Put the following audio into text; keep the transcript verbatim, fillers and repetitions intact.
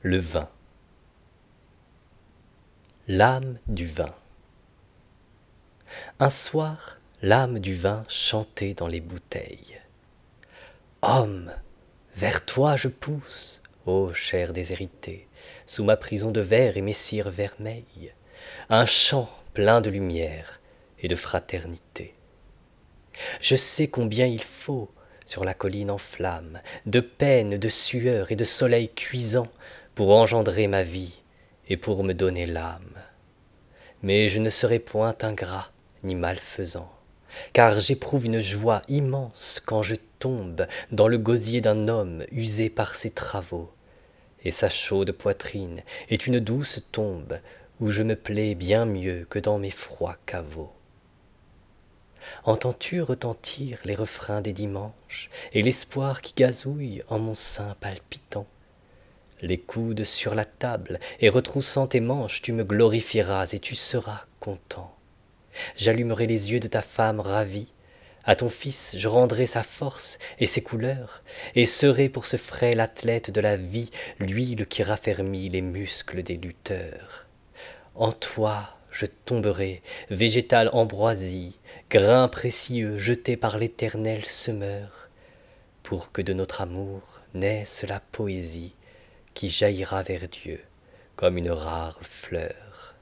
Le vin. L'âme du vin. Un soir, l'âme du vin chantait dans les bouteilles. Homme, vers toi je pousse, ô chair déshéritée, sous ma prison de verre et mes cires vermeilles, un chant plein de lumière et de fraternité. Je sais combien il faut, sur la colline en flamme, de peine, de sueur et de soleil cuisant, pour engendrer ma vie et pour me donner l'âme. Mais je ne serai point ingrat ni malfaisant, car j'éprouve une joie immense quand je tombe dans le gosier d'un homme usé par ses travaux, et sa chaude poitrine est une douce tombe où je me plais bien mieux que dans mes froids caveaux. Entends-tu retentir les refrains des dimanches et l'espoir qui gazouille en mon sein palpitant? Les coudes sur la table et retroussant tes manches, tu me glorifieras et tu seras content. J'allumerai les yeux de ta femme ravie, à ton fils je rendrai sa force et ses couleurs, et serai pour ce frêle athlète de la vie l'huile qui raffermit les muscles des lutteurs. En toi je tomberai, végétale ambroisie, grain précieux jeté par l'éternel semeur, pour que de notre amour naisse la poésie qui jaillira vers Dieu comme une rare fleur.